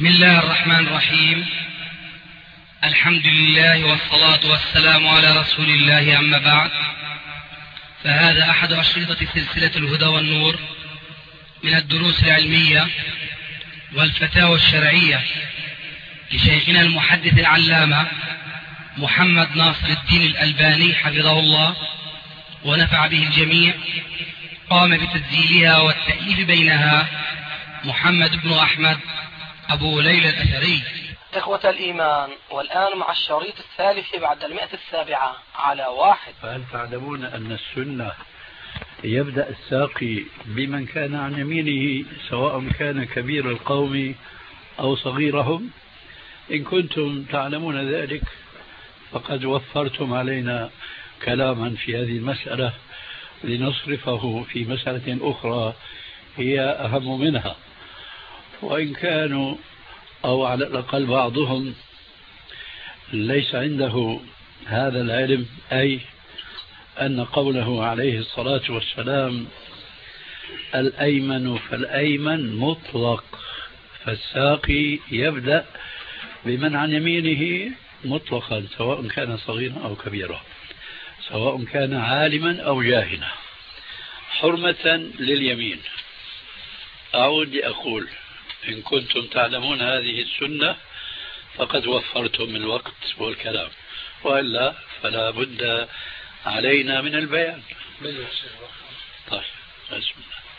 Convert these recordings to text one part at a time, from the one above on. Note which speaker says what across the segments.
Speaker 1: بسم الله الرحمن الرحيم. الحمد لله والصلاة والسلام على رسول الله، أما بعد، فهذا أحد أشرطة سلسلة الهدى والنور من الدروس العلمية والفتاوى الشرعية لشيخنا المحدث العلامة محمد ناصر الدين الألباني حفظه الله ونفع به الجميع. قام بتسجيلها والتأليف بينها محمد بن أحمد أبو ليلى الأثري.
Speaker 2: إخوة الإيمان، والآن مع الشريط الثالث بعد 107 على 1.
Speaker 3: فهل تعلمون أن السنة يبدأ الساقي بمن كان عن يمينه سواء كان كبير القوم أو صغيرهم؟ إن كنتم تعلمون ذلك فقد وفرتم علينا كلاما في هذه المسألة لنصرفه في مسألة أخرى هي أهم منها. وإن كانوا أو على الأقل بعضهم ليس عنده هذا العلم، أي أن قوله عليه الصلاة والسلام الأيمن فالأيمن مطلق، فالساقي يبدأ بمن عن يمينه مطلقا سواء كان صغيرا أو كبيرا، سواء كان عالما أو جاهلا، حرمة لليمين. أعود لأقول إن كنتم تعلمون هذه السنة فقد وفرتم الوقت والكلام، وإلا فلا بد علينا من البيان. طيب، بسم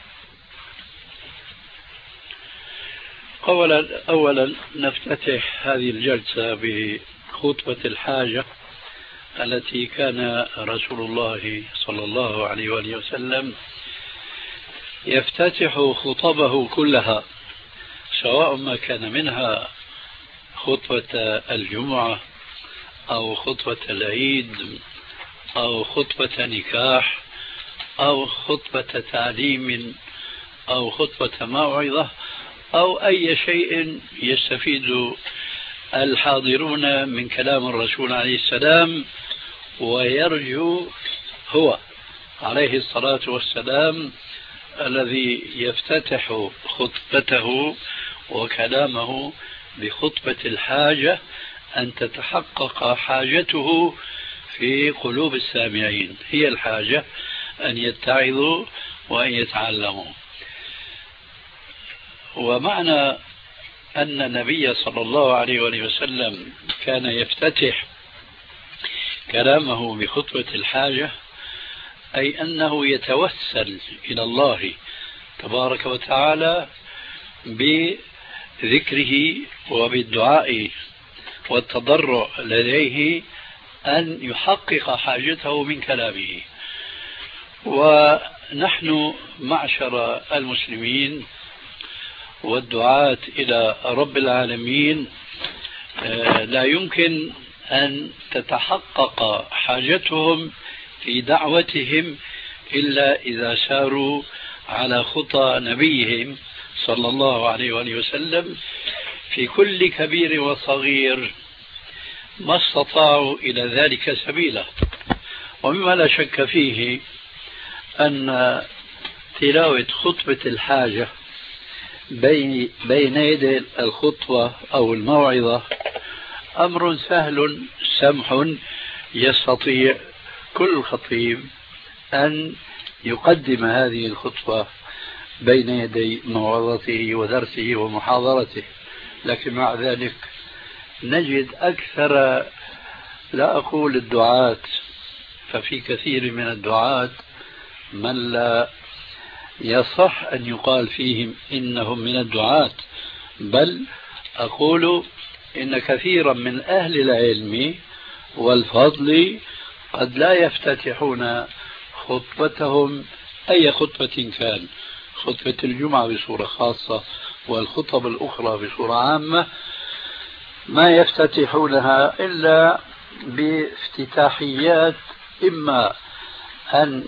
Speaker 3: الله. أولا نفتتح هذه الجلسة بخطبة الحاجة التي كان رسول الله صلى الله عليه وآله وسلم يفتتح خطبه كلها، سواء ما كان منها خطبة الجمعة أو خطبة العيد أو خطبة نكاح أو خطبة تعليم أو خطبة موعظة أو أي شيء يستفيد الحاضرون من كلام الرسول عليه السلام، ويرجو هو عليه الصلاة والسلام الذي يفتتح خطبته وكلامه بخطبة الحاجة أن تتحقق حاجته في قلوب السامعين. هي الحاجة أن يتعظوا وأن يتعلموا. ومعنى أن النبي صلى الله عليه وسلم كان يفتتح كلامه بخطبة الحاجة أي أنه يتوسل إلى الله تبارك وتعالى بذكره وبالدعاء والتضرع لديه أن يحقق حاجته من كلامه. ونحن معشر المسلمين والدعاة إلى رب العالمين لا يمكن أن تتحقق حاجتهم في دعوتهم إلا إذا ساروا على خطى نبيهم صلى الله عليه وآله وسلم في كل كبير وصغير ما استطاعوا إلى ذلك سبيلا. ومما لا شك فيه أن تلاوة خطبة الحاجة بين يدي الخطوة أو الموعظة أمر سهل سمح، يستطيع كل خطيب أن يقدم هذه الخطبة بين يدي موعظته ودرسه ومحاضرته. لكن مع ذلك نجد أكثر، لا أقول الدعاة، ففي كثير من الدعاة من لا يصح أن يقال فيهم إنهم من الدعاة، بل أقول إن كثيرا من أهل العلم والفضل قد لا يفتتحون خطبتهم أي خطبة كان، خطبة الجمعة بصورة خاصة والخطب الأخرى بصورة عامة، ما يفتتحونها إلا بافتتاحيات إما أن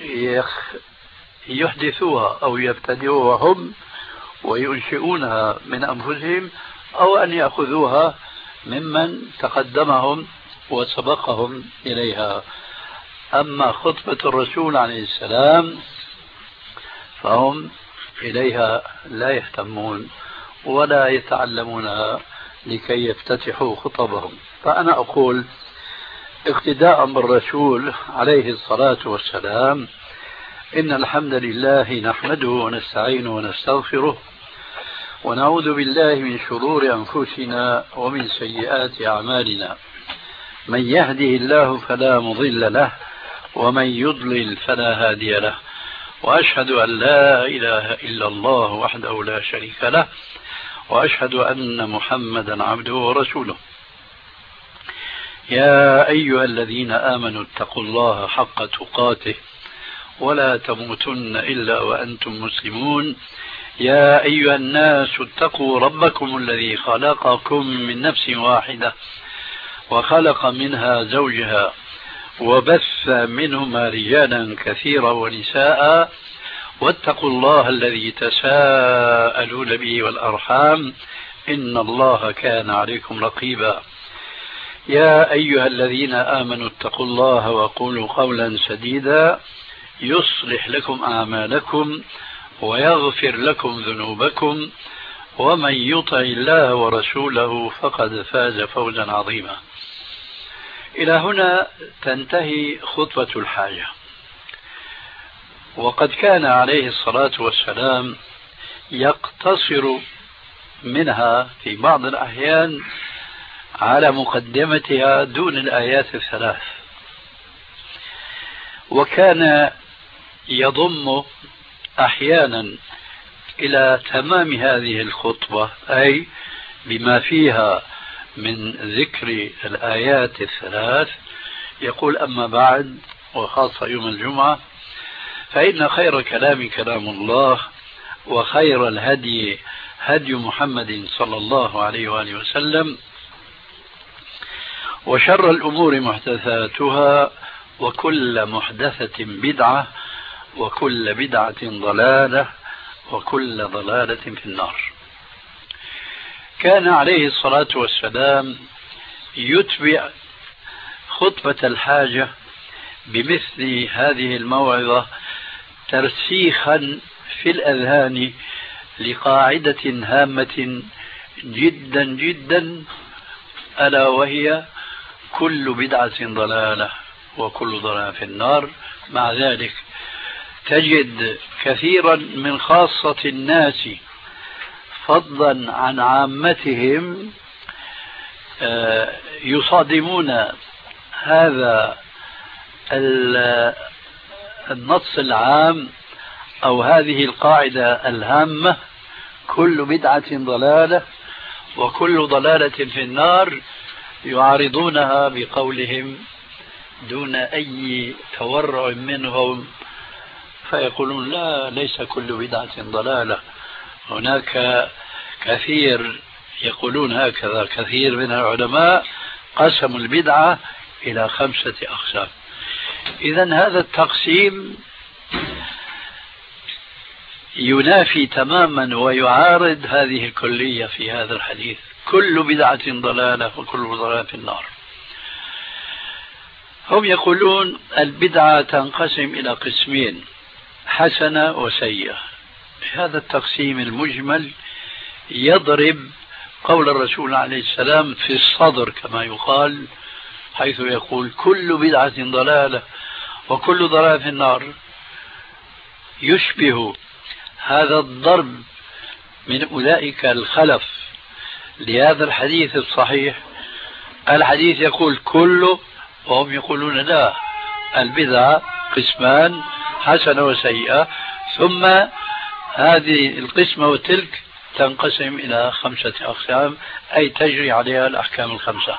Speaker 3: يحدثوها أو يبتدئوها هم وينشئونها من أنفسهم، أو أن يأخذوها ممن تقدمهم وسبقهم إليها. أما خطبة الرسول عليه السلام فهم إليها لا يهتمون ولا يتعلمونها لكي يفتتحوا خطبهم. فأنا أقول اقتداء بالرسول عليه الصلاة والسلام إن الحمد لله نحمده ونستعينه ونستغفره ونعوذ بالله من شرور أنفسنا ومن سيئات أعمالنا، من يهده الله فلا مضل له ومن يضلل فلا هادي له، وأشهد أن لا إله إلا الله وحده لا شريك له، وأشهد أن محمدا عبده ورسوله. يا أيها الذين آمنوا اتقوا الله حق تقاته ولا تموتن إلا وأنتم مسلمون. يا أيها الناس اتقوا ربكم الذي خلقكم من نفس واحدة وخلق منها زوجها وبث منهما رجالا كثيرا ونساء، واتقوا الله الذي تساءلون به والأرحام إن الله كان عليكم رقيبا. يا أيها الذين آمنوا اتقوا الله وقولوا قولا سديدا يصلح لكم أعمالكم ويغفر لكم ذنوبكم، ومن يطع الله ورسوله فقد فاز فوزا عظيما. إلى هنا تنتهي خطبة الحاجة. وقد كان عليه الصلاة والسلام يقتصر منها في بعض الأحيان على مقدمتها دون الآيات الثلاث، وكان يضم أحيانا إلى تمام هذه الخطبة، أي بما فيها من ذكر الآيات الثلاث، يقول: أما بعد، وخاصة يوم الجمعة، فإن خير كلام كلام الله، وخير الهدي هدي محمد صلى الله عليه وآله وسلم، وشر الأمور محدثاتها، وكل محدثة بدعة، وكل بدعة ضلالة، وكل ضلالة في النار. كان عليه الصلاة والسلام يتبع خطبة الحاجة بمثل هذه الموعظة ترسيخا في الأذهان لقاعدة هامة جدا جدا، ألا وهي: كل بدعة ضلالة وكل ضلالة في النار. مع ذلك تجد كثيرا من خاصة الناس فضلا عن عامتهم يصادمون هذا النص العام أو هذه القاعدة الهامة: كل بدعة ضلالة وكل ضلالة في النار، يعارضونها بقولهم دون أي تورع منهم، فيقولون: لا، ليس كل بدعة ضلالة. هناك كثير يقولون هكذا، كثير من العلماء قسموا البدعة إلى 5 أقسام. إذن هذا التقسيم ينافي تماما ويعارض هذه الكلية في هذا الحديث: كل بدعة ضلالة وكل ضلالة في النار. هم يقولون البدعة تنقسم إلى قسمين: حسنة وسيئة. هذا التقسيم المجمل يضرب قول الرسول عليه السلام في الصدر كما يقال، حيث يقول: كل بدعة ضلالة وكل ضلالة في النار. يشبه هذا الضرب من أولئك الخلف لهذا الحديث الصحيح. الحديث يقول كله، وهم يقولون لا، البدعة قسمان: حسنة وسيئة، ثم هذه القسمة وتلك تنقسم إلى 5 أقسام، أي تجري عليها الأحكام 5.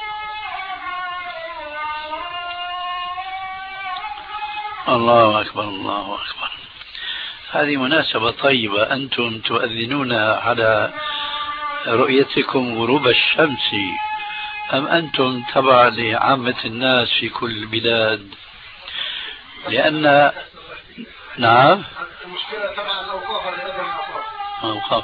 Speaker 3: الله أكبر، الله أكبر. هذه مناسبة طيبة، أنتم تؤذنون على رؤيتكم غروب الشمس، أم أنتم تبع لعامة الناس في كل البلاد؟ لأن نعم،
Speaker 4: المشكلة تبع الأوقاف
Speaker 3: أوقاف.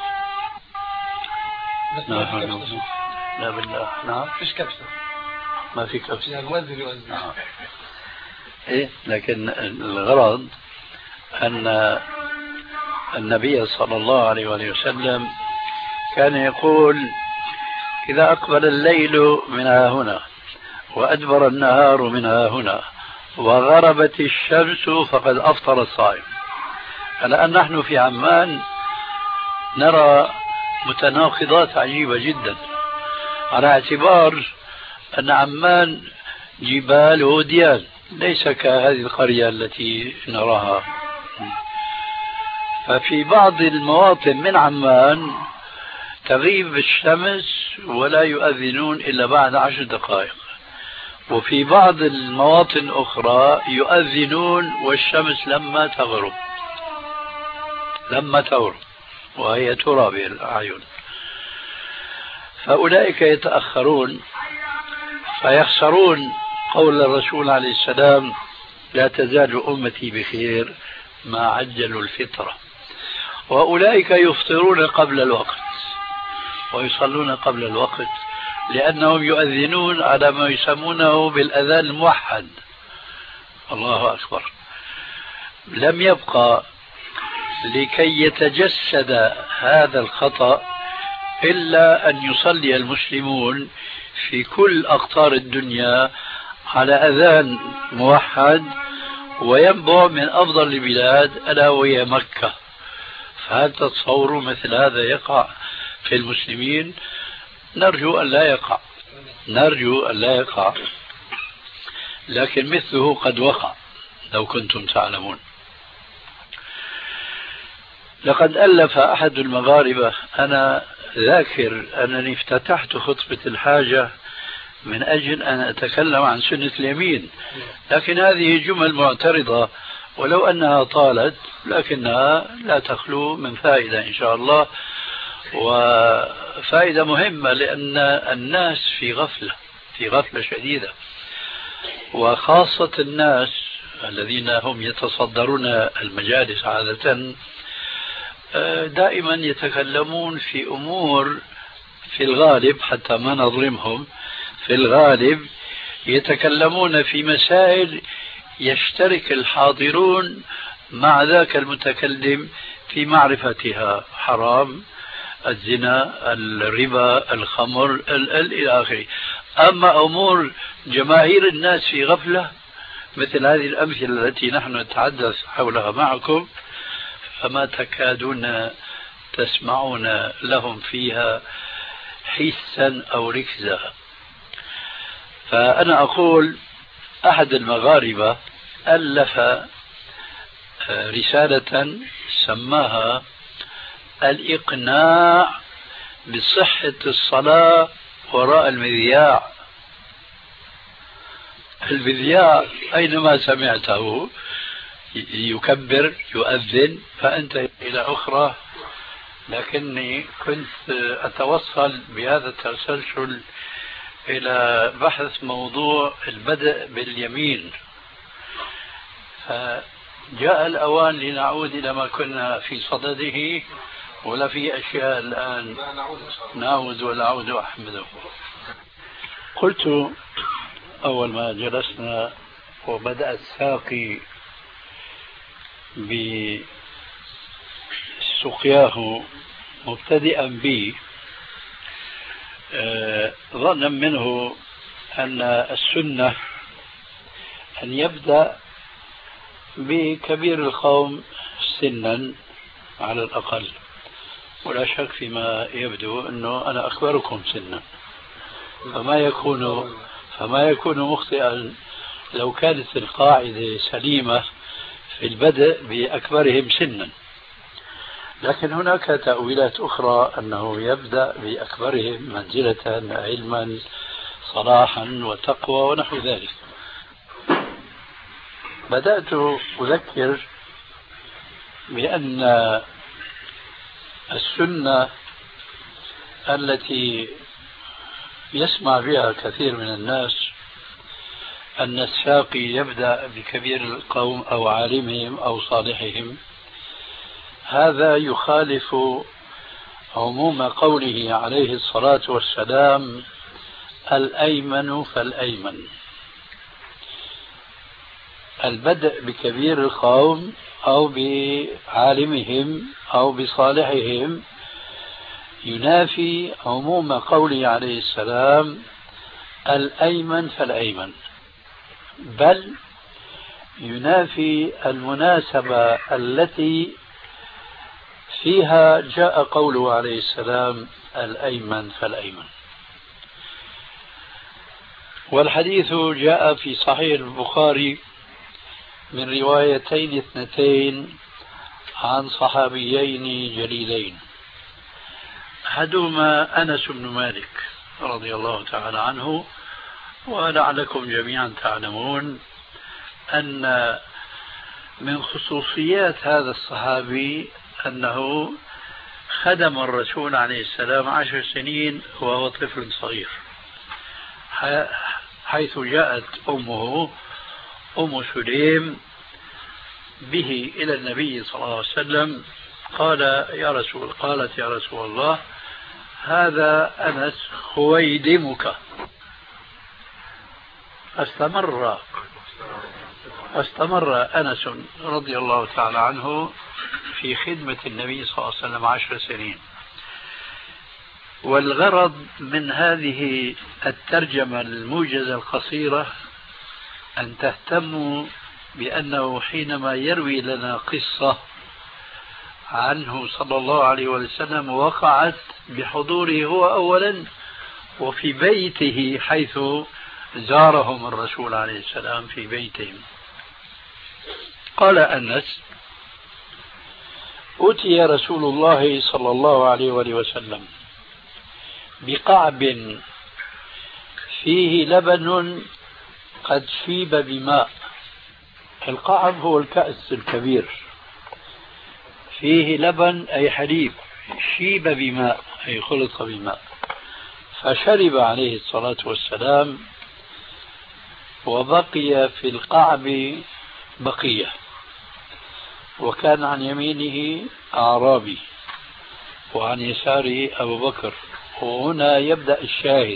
Speaker 3: لا بالله. نعم،
Speaker 4: فيش كبسة،
Speaker 3: ما في كبسة،
Speaker 4: يعني المؤذن يؤذن.
Speaker 3: إيه، لكن الغرض أن النبي صلى الله عليه وسلم كان يقول إذا أقبل الليل من ها هنا وأدبر النهار من ها هنا وغربت الشمس فقد أفطر الصائم. الآن نحن في عمان نرى متناقضات عجيبة جدا، على اعتبار أن عمان جبال وديان، ليس كهذه القرية التي نراها. ففي بعض المواطن من عمان تغيب الشمس ولا يؤذنون إلا بعد 10 دقائق، وفي بعض المواطن أخرى يؤذنون والشمس لما تغرب وهي ترى بالأعين. فأولئك يتأخرون فيخسرون قول الرسول عليه السلام: لا تزال أمتي بخير ما عجلوا الفطرة. وأولئك يفطرون قبل الوقت ويصلون قبل الوقت، لأنهم يؤذنون على ما يسمونه بالأذان الموحد. الله أكبر. لم يبقى لكي يتجسد هذا الخطأ إلا أن يصلي المسلمون في كل أقطار الدنيا على أذان موحد وينبع من أفضل البلاد ألا وهي مكة. فهل تتصوروا مثل هذا يقع في المسلمين؟ نرجو أن لا يقع، لكن مثله قد وقع لو كنتم تعلمون. لقد ألف أحد المغاربة، أنا ذاكر أنني افتتحت خطبة الحاجة من أجل أن أتكلم عن سنة اليمين، لكن هذه جمل معترضة ولو أنها طالت لكنها لا تخلو من فائدة إن شاء الله، وفائدة مهمة، لأن الناس في غفلة شديدة، وخاصة الناس الذين هم يتصدرون المجالس عادة دائما يتكلمون في أمور في الغالب، حتى ما نظلمهم، في الغالب يتكلمون في مسائل يشترك الحاضرون مع ذاك المتكلم في معرفتها: حرام، الزنا، الربا، الخمر، إلى آخره. أما أمور جماهير الناس في غفلة مثل هذه الأمثلة التي نحن نتحدث حولها معكم فما تكادون تسمعون لهم فيها حسا أو ركزا. فأنا أقول أحد المغاربة ألف رسالة سماها الإقناع بصحة الصلاة وراء المذياع. المذياع أينما سمعته يكبر يؤذن فأنت إلى أخرى، لكني كنت أتوصل بهذا التسلسل إلى بحث موضوع البدء باليمين. فجاء الأوان لنعود إلى ما كنا في صدده، ولا في أشياء الآن نعود ونعود أحمده. قلت أول ما جلسنا وبدأ الساقي بسقياه مبتدئا بي ظنا منه أن السنة أن يبدأ بكبير القوم سنا على الأقل، ولا شك فيما يبدو أنه أنا أكبركم سنا، فما يكون مخطئا لو كانت القاعدة سليمة في البدء بأكبرهم سنا. لكن هناك تأويلات أخرى أنه يبدأ بأكبرهم منزلة علما صلاحا وتقوى ونحو ذلك. بدأت أذكر بأن السنة التي يسمع بها كثير من الناس أن الساقي يبدأ بكبير القوم أو عالمهم أو صالحهم، هذا يخالف عموم قوله عليه الصلاة والسلام: الأيمن فالأيمن. البدء بكبير القوم أو بعالمهم أو بصالحهم ينافي عموم قوله عليه السلام الأيمن فالأيمن، بل ينافي المناسبة التي فيها جاء قوله عليه السلام الأيمن فالأيمن. والحديث جاء في صحيح البخاري من روايتين اثنتين عن صحابيين جليلين، أحدهما أنس بن مالك رضي الله تعالى عنه، ولعلكم جميعا تعلمون أن من خصوصيات هذا الصحابي أنه خدم الرسول عليه السلام 10 سنين وهو طفل صغير، حيث جاءت أمه أم سليم به إلى النبي صلى الله عليه وسلم قالت يا رسول الله هذا أنس خويدمك. استمر أنس رضي الله تعالى عنه في خدمة النبي صلى الله عليه وسلم 10 سنين. والغرض من هذه الترجمة الموجزة القصيرة أن تهتموا بأنه حينما يروي لنا قصة عنه صلى الله عليه وسلم وقعت بحضوره هو أولا وفي بيته، حيث زارهم الرسول عليه السلام في بيتهم. قال أنس: أتي رسول الله صلى الله عليه وسلم بقعب فيه لبن قد شيب بماء. القعب هو الكأس الكبير، فيه لبن أي حليب، شيب بماء أي خلط بماء. فشرب عليه الصلاة والسلام، وبقي في القعب بقية، وكان عن يمينه أعرابي وعن يساره أبو بكر. وهنا يبدأ الشاهد: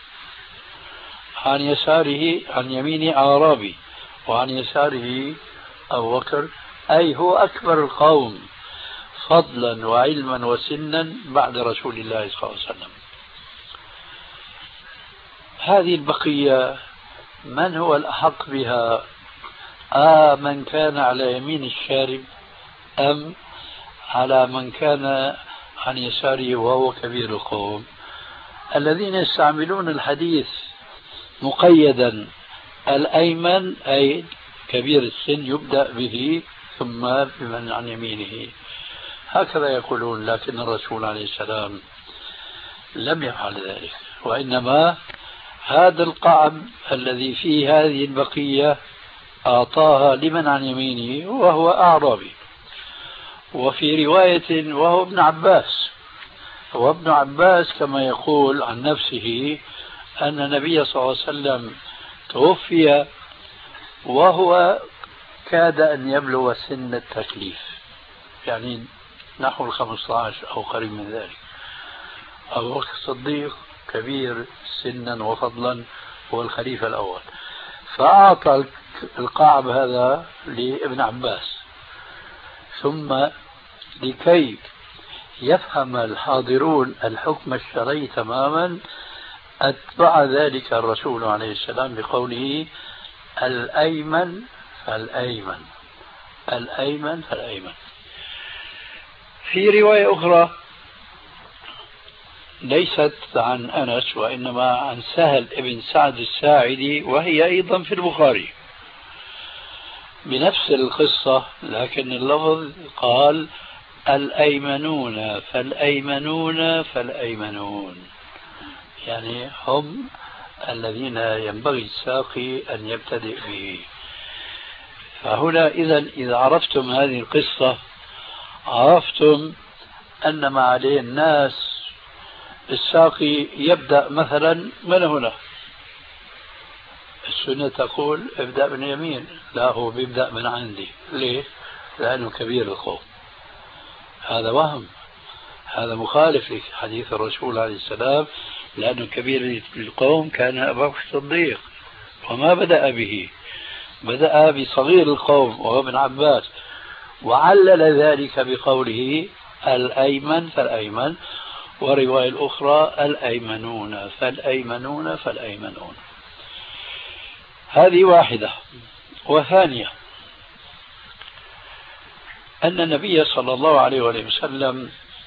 Speaker 3: عن يساره، عن يمينه أعرابي وعن يساره أبو بكر، أي هو أكبر القوم فضلا وعلما وسنا بعد رسول الله صلى الله عليه وسلم. هذه البقية من هو الأحق بها؟ من كان على يمين الشارب أم على من كان عن يساره وهو كبير القوم؟ الذين يستعملون الحديث مقيدا الأيمن أي كبير السن يبدأ به ثم بمن عن يمينه، هكذا يقولون. لكن الرسول عليه السلام لم يفعل ذلك، وإنما هذا القعب الذي فيه هذه البقية أعطاها لمن عن يمينه وهو أعرابي. وفي رواية وهو ابن عباس، وابن عباس كما يقول عن نفسه أن النبي صلى الله عليه وسلم توفي وهو كاد أن يبلغ سن التكليف، يعني نحو 15 أو قريب من ذلك. أبو بكر الصديق كبير سنا وفضلا، هو الخليفة الأول، فأعطى القعب هذا لابن عباس. ثم لكي يفهم الحاضرون الحكم الشرعي تماما أتبع ذلك الرسول عليه السلام بقوله الأيمن فالأيمن، الأيمن فالأيمن. في رواية أخرى ليست عن أنس وإنما عن سهل بن سعد الساعدي، وهي أيضا في البخاري بنفس القصة، لكن اللفظ قال الأيمنون فالأيمنون فالأيمنون، يعني هم الذين ينبغي الساقي أن يبتدئ به. فهنا إذا عرفتم هذه القصة عرفتم أن ما عليه الناس الساقي يبدأ مثلا من هنا. السنة تقول ابدأ من يمين، لا هو بيبدأ من عندي. ليه؟ لأنه كبير القوم. هذا وهم، هذا مخالف لحديث الرسول عليه السلام، لأنه كبير القوم كان أبو بكر الصديق، وما بدأ به، بدأ بصغير القوم وهو ابن عباس، وعلل ذلك بقوله الأيمن فالأيمن. ورواية الأخرى الأيمنون فالأيمنون فالأيمنون. هذه واحدة. وثانية أن النبي صلى الله عليه وسلم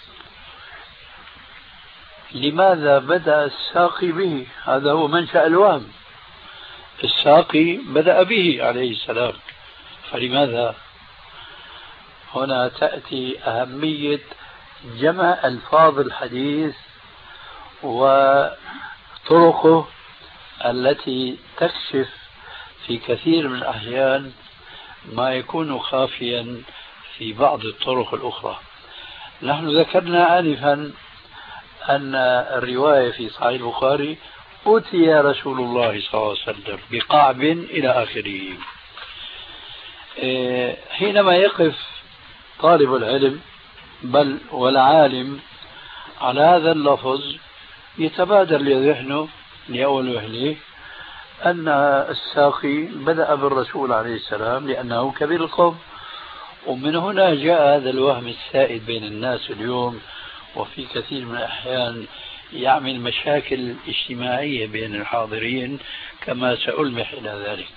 Speaker 3: لماذا بدأ الساقي به؟ هذا هو منشأ الوهم. الساقي بدأ به عليه السلام، فلماذا؟ هنا تأتي أهمية جمع ألفاظ الحديث وطرقه التي تكشف في كثير من الأحيان ما يكون خافيا في بعض الطرق الأخرى. نحن ذكرنا آنفا أن الرواية في صحيح البخاري أتي رسول الله صلى الله عليه وسلم بقعب إلى آخره. حينما يقف طالب العلم بل والعالم على هذا اللفظ يتبادر لذهنه لأول وهله أن الساقي بدأ بالرسول عليه السلام لأنه كبير القوم. ومن هنا جاء هذا الوهم السائد بين الناس اليوم، وفي كثير من الأحيان يعمل مشاكل اجتماعية بين الحاضرين كما سألمح إلى ذلك.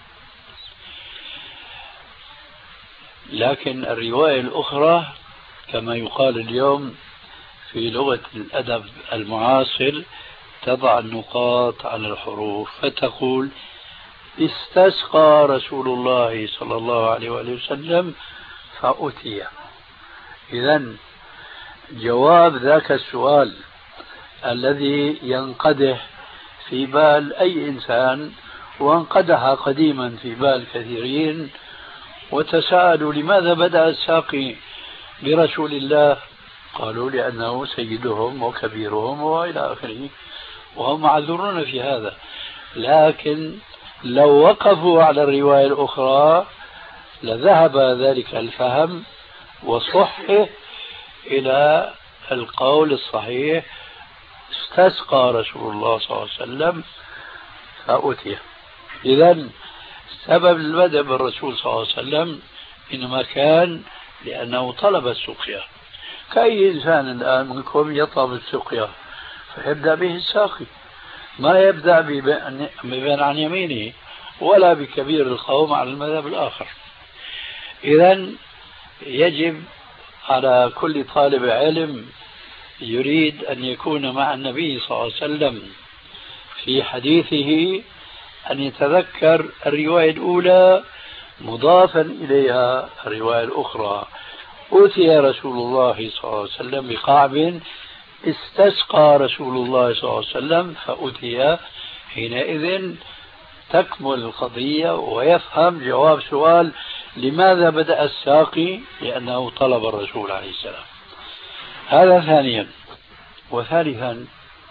Speaker 3: لكن الرواية الأخرى كما يقال اليوم في لغة الأدب المعاصر تضع النقاط على الحروف فتقول استسقى رسول الله صلى الله عليه وسلم فأتي. إذن جواب ذاك السؤال الذي ينقدح في بال أي إنسان وانقدح قديما في بال كثيرين وتساءلوا لماذا بدأ الساقي برسول الله؟ قالوا لأنه سيدهم وكبيرهم وإلى آخره، وهم معذورون في هذا. لكن لو وقفوا على الرواية الأخرى لذهب ذلك الفهم وصحه إلى القول الصحيح استسقى رسول الله صلى الله عليه وسلم فأتي. إذن سبب البدء بالرسول صلى الله عليه وسلم إنما كان لأنه طلب السقيا، كأي إنسان الآن منكم يطلب السقيا فيبدأ به الساقي، ما يبدأ بمن عن يمينه ولا بكبير القوم على المذهب الآخر. إذن يجب على كل طالب علم يريد أن يكون مع النبي صلى الله عليه وسلم في حديثه أن يتذكر الرواية الأولى مضافا إليها الرواية الأخرى. أتي رسول الله صلى الله عليه وسلم بقعب استسقى رسول الله صلى الله عليه وسلم فأتي. حينئذ تكمل القضية ويفهم جواب سؤال لماذا بدأ الساقي؟ لأنه طلب الرسول عليه السلام. هذا ثانيا. وثالثا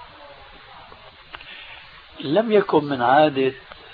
Speaker 3: لم يكن من عادة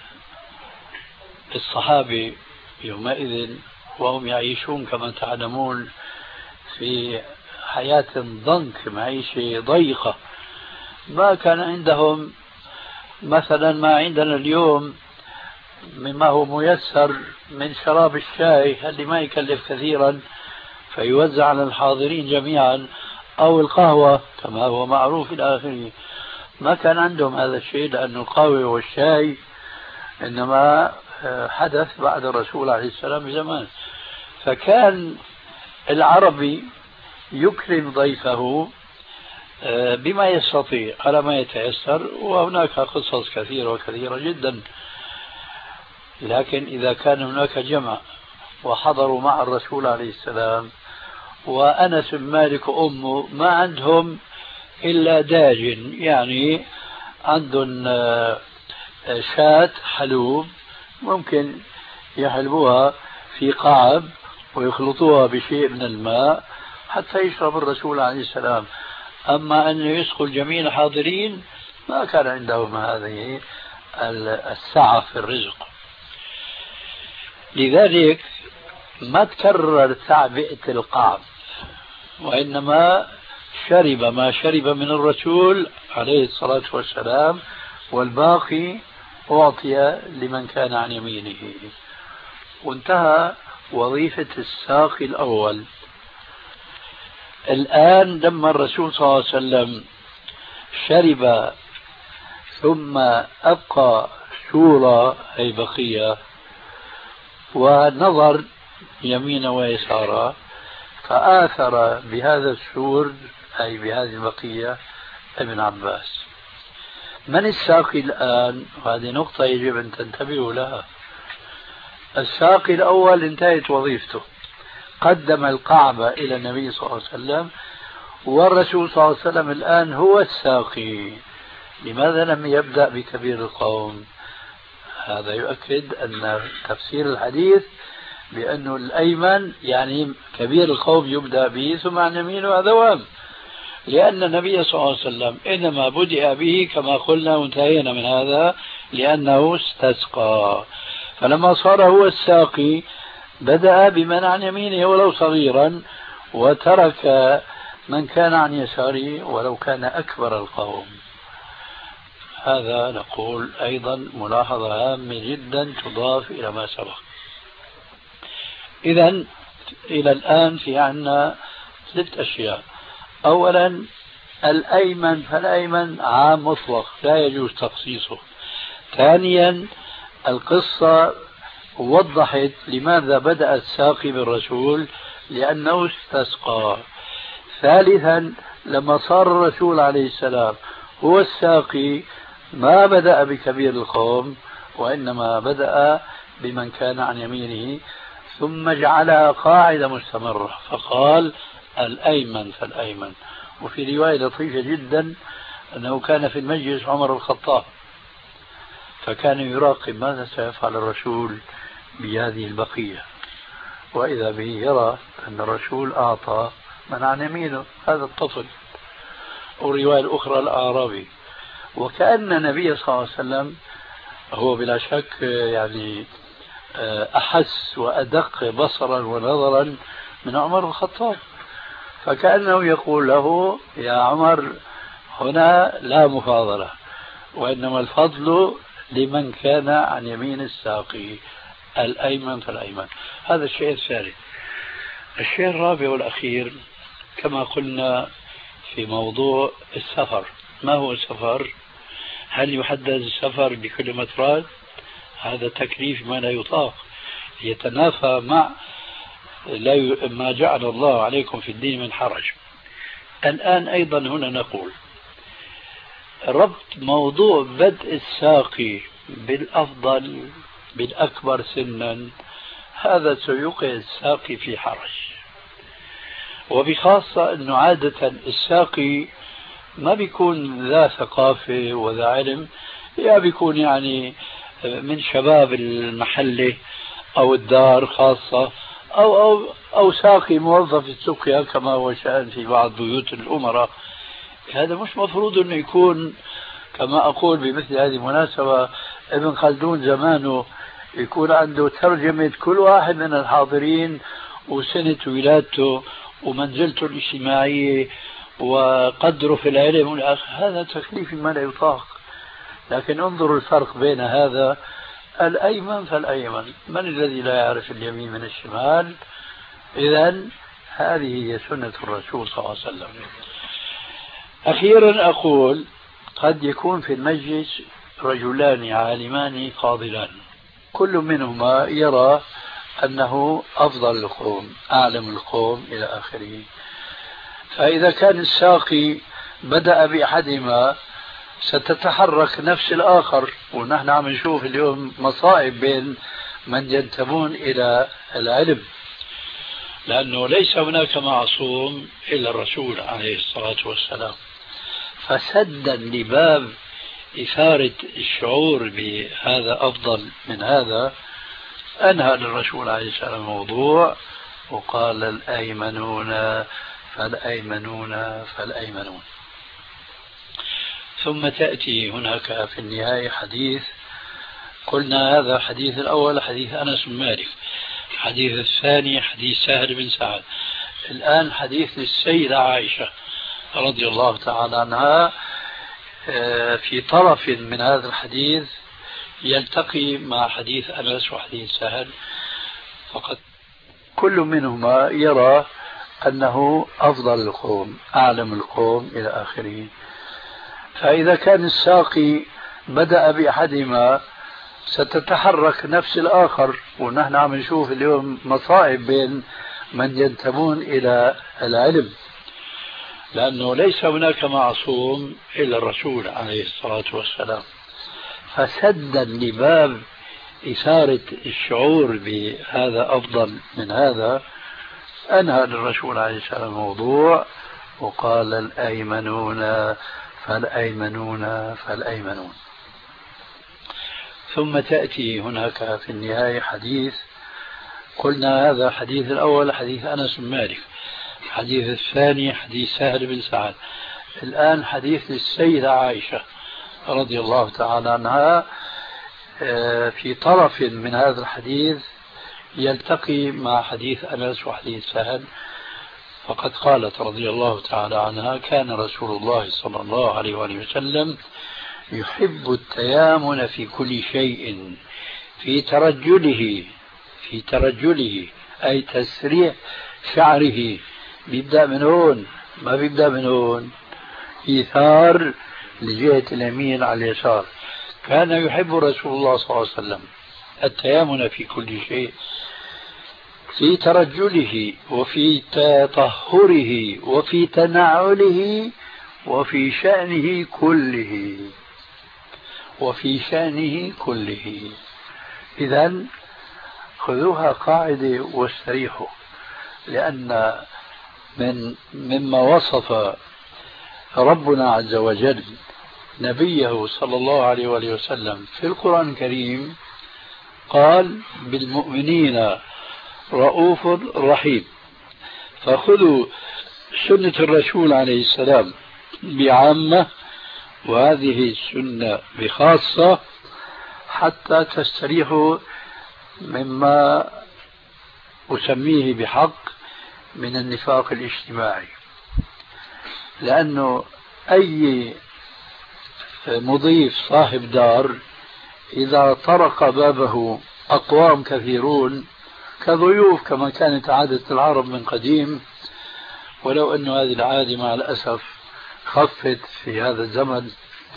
Speaker 3: الصحابة يومئذ وهم يعيشون كما تعلمون في حياة ضنك، معيشة ضيقة، ما كان عندهم مثلا ما عندنا اليوم مما هو ميسر من شراب الشاي اللي ما يكلف كثيرا فيوزع على الحاضرين جميعا، أو القهوة كما هو معروف إلى آخره. ما كان عندهم هذا الشيء لأن القهوة والشاي إنما حدث بعد الرسول عليه السلام بزمان. فكان العربي يكرم ضيفه بما يستطيع على ما يتيسر، وهناك قصص كثيرة وكثيرة جدا. لكن إذا كان هناك جمع وحضروا مع الرسول عليه السلام وأنس بن مالك وأمه ما عندهم إلا داجن، يعني عندهم شاة حلوب ممكن يحلبوها في قعب ويخلطوها بشيء من الماء حتى يشرب الرسول عليه السلام. أما أن يسقوا جميع الحاضرين ما كان عندهم هذه السعة في الرزق. لذلك ما تكرر تعبئة القعب، وإنما شرب ما شرب من الرسول عليه الصلاة والسلام، والباقي أعطي لمن كان عن يمينه. وانتهى وظيفة الساقي الأول. الآن لما الرسول صلى الله عليه وسلم شرب ثم أبقى شورى أي بقية ونظر يمين ويسارا فآثر بهذا السور أي بهذه البقية ابن عباس. من الساقي الآن؟ وهذه نقطة يجب أن تنتبهوا لها. الساقي الأول انتهت وظيفته، قدم القعبة إلى النبي صلى الله عليه وسلم، والرسول صلى الله عليه وسلم الآن هو الساقي. لماذا لم يبدأ بكبير القوم؟ هذا يؤكد أن تفسير الحديث بأنه الأيمن يعني كبير القوم يبدأ به ثم عن يمينه، هذا وهم، لأن النبي صلى الله عليه وسلم إنما بدأ به كما قلنا وانتهينا من هذا لأنه استسقى، فلما صار هو الساقي بدأ بمن عن يمينه ولو صغيرا وترك من كان عن يساره ولو كان أكبر القوم. هذا نقول أيضا ملاحظة هامة جدا تضاف إلى ما سبق. إذا إلى الآن في عنا 3 أشياء. أولا الأيمن فالأيمن عام مطلق لا يجوز تخصيصه. ثانيا القصة وضحت لماذا بدأ الساقي بالرسول لأنه استسقى. ثالثا لما صار الرسول عليه السلام هو الساقي ما بدأ بكبير القوم وإنما بدأ بمن كان عن يمينه ثم جعلها قاعدة مستمرة فقال الأيمن فالأيمن. وفي رواية لطيفة جدا أنه كان في المجلس عمر الخطاب فكان يراقب ماذا سيفعل الرسول بهذه البقية، وإذا به يرى أن الرسول أعطى من عن يمينه هذا الطفل، والرواية الأخرى الأعرابي. وكأن النبي صلى الله عليه وسلم هو بلا شك يعني أحس وأدق بصرا ونظرا من عمر الخطاب، فكأنه يقول له يا عمر هنا لا مفاضلة وإنما الفضل لمن كان عن يمين الساقي، الأيمن فالأيمن. هذا الشيء الثالث. الشيء الرابع والأخير كما قلنا في موضوع السفر. ما هو السفر؟ هل يحدد السفر بكل مترات؟ هذا تكليف ما لا يطاق، يتنافى مع ما جعل الله عليكم في الدين من حرج. الآن أيضا هنا نقول ربط موضوع بدء الساقي بالأفضل بالأكبر سنا هذا سيوقع الساقي في حرج، وبخاصة أنه عادة الساقي ما بيكون ذا ثقافة وذا علم، يا بيكون يعني من شباب المحلة أو الدار خاصة أو ساقي موظف السقيا كما هو شأن في بعض بيوت الأمراء. هذا مش مفروض أنه يكون كما أقول بمثل هذه المناسبة ابن خلدون زمانه يكون عنده ترجمة كل واحد من الحاضرين وسنة ولادته ومنزلته الاجتماعية وقدره في العلم. هذا تكليف ما لا يطاق. لكن انظروا الفرق بين هذا الأيمن فالأيمن، من الذي لا يعرف اليمين من الشمال؟ إذن هذه هي سنة الرسول صلى الله عليه وسلم. أخيرا أقول قد يكون في المجلس رجلان عالمان فاضلان كل منهما يرى أنه أفضل القوم أعلم القوم إلى آخره، فإذا كان الساقي بدأ بأحدهما ستتحرك نفس الآخر. ونحن عم نشوف اليوم مصائب بين من ينتمون إلى العلم، لأنه ليس هناك معصوم إلا الرسول عليه الصلاة والسلام. فسدا لباب إثارة الشعور بهذا أفضل من هذا أنهى للرسول عليه السلام الموضوع وقال الأيمنون فالأيمنون فالأيمنون. ثم تأتي هناك في النهاية حديث قلنا هذا الحديث الأول حديث أنس بن مالك، الحديث الثاني حديث سهل بن سعد، الآن حديث للسيدة عائشة رضي الله تعالى عنها. في طرف من هذا الحديث يلتقي مع حديث أنس وحديث سهل، فقد كل منهما يرى أنه أفضل القوم أعلم القوم إلى آخره. فإذا كان الساقي بدأ بأحدهما ستتحرك نفس الآخر، ونحن عم نشوف اليوم مصائب بين من ينتمون إلى العلم، لأنه ليس هناك معصوم إلا الرسول عليه الصلاة والسلام. فسدا لباب إثارة الشعور بهذا أفضل من هذا أنهى الرسول عليه السلام الموضوع وقال الأيمنون فالأيمنون فالأيمنون. ثم تأتي هناك في النهاية حديث، قلنا هذا الحديث الأول حديث أنس بن مالك، الحديث الثاني حديث سهل بن سعد، الآن حديث السيدة عائشة رضي الله تعالى عنها. في طرف من هذا الحديث يلتقي مع حديث أنس وحديث سهل، فقد قالت رضي الله تعالى عنها كان رسول الله صلى الله عليه وآله وسلم يحب التيامن في كل شيء في ترجله أي تسريح شعره، بيبدأ من هون ما بيبدأ من هون، إيثار لجهة اليمين على اليسار. كان يحب رسول الله صلى الله عليه وسلم التيامن في كل شيء في ترجله وفي تطهره وفي تنعله وفي شأنه كله. إذن خذوها قاعدة واستريحوا، لأن مما وصف ربنا عز وجل نبيه صلى الله عليه وآله وسلم في القرآن الكريم قال بالمؤمنين رؤوف رحيم. فخذوا سنة الرسول عليه السلام بعامة وهذه السنة بخاصة حتى تستريحوا مما أسميه بحق من النفاق الاجتماعي. لأنه أي مضيف صاحب دار إذا طرق بابه أقوام كثيرون كضيوف كما كانت عادة العرب من قديم، ولو أن هذه العادة مع الأسف خفت في هذا الزمن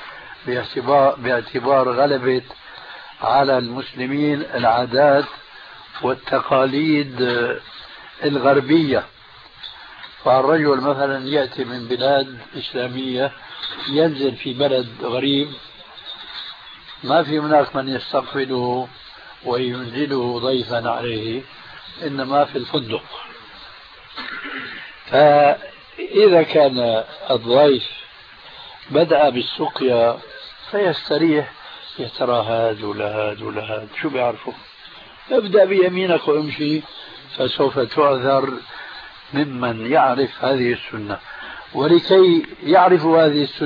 Speaker 3: باعتبار غلبت على المسلمين العادات والتقاليد الغربية. فالرجل مثلا يأتي من بلاد إسلامية ينزل في بلد غريب ما في هناك من يستقبله وينزله ضيفا عليه، إنما في الفندق. فإذا كان الضيف بدأ بالسقيا فيستريح، يترى هاد ولهاد ولهاد شو بيعرفوا، ابدأ بيمينك وامشي، فسوف تعذر ممن يعرف هذه السنة. ولكي يعرفوا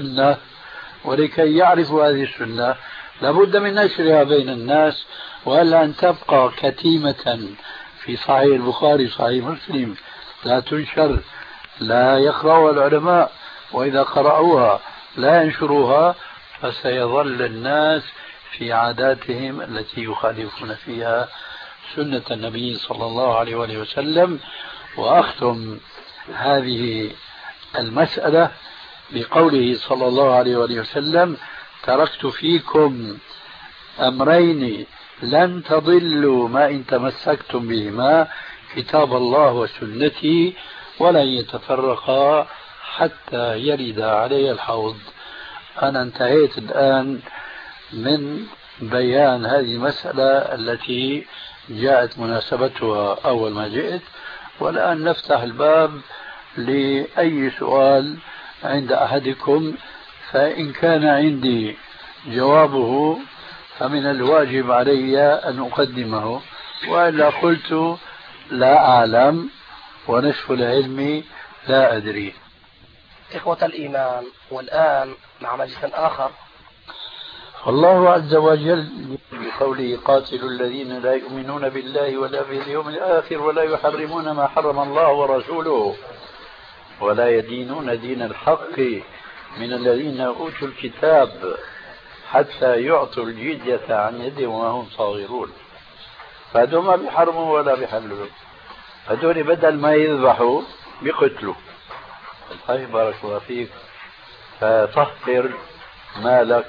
Speaker 3: هذه السنة لابد من نشرها بين الناس، وألا أن تبقى كتيمة في صحيح البخاري صحيح مسلم لا تنشر، لا يقرأها العلماء، وإذا قرأوها لا ينشروها، فسيظل الناس في عاداتهم التي يخالفون فيها سنة النبي صلى الله عليه وآله وسلم. وأختم هذه المسألة بقوله صلى الله عليه وآله وسلم تركت فيكم أمرين لن تضلوا ما إن تمسكتم بهما كتاب الله وسنتي ولن يتفرقا حتى يرد علي الحوض. أنا انتهيت الآن من بيان هذه المسألة التي جاءت مناسبتها أول ما جئت، والآن نفتح الباب لأي سؤال عند أحدكم، فإن كان عندي جوابه فمن الواجب علي أن أقدمه، وإلا قلت لا أعلم ونصف العلم لا أدري.
Speaker 2: إخوة الإيمان، والآن مع مجلس آخر.
Speaker 3: الله عز وجل بقوله قاتلوا الذين لا يؤمنون بالله ولا باليوم الآخر ولا يحرمون ما حرم الله ورسوله ولا يدينون دين الحق من الذين أوتوا الكتاب حتى يعطوا الجزية عن يد وما هم صاغرون. فهذول ما بيحرموا ولا بيحللوا، هذول بدل ما يذبحوا بقتله. طيب بارك الله فيك. فطهر مالك